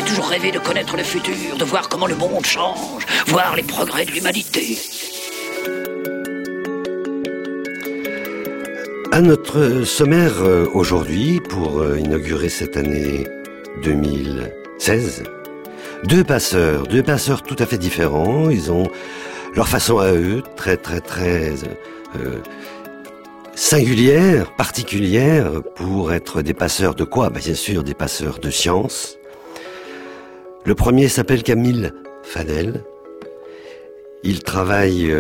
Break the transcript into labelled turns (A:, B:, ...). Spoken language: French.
A: toujours rêvé de connaître le futur, de voir comment le monde change, voir les progrès de l'humanité.
B: À notre sommaire aujourd'hui, pour inaugurer cette année 2016, deux passeurs tout à fait différents. Ils ont leur façon à eux, très singulière, particulière, pour être des passeurs de quoi? Bien sûr, des passeurs de science. Le premier s'appelle Camille Fadel. Il travaille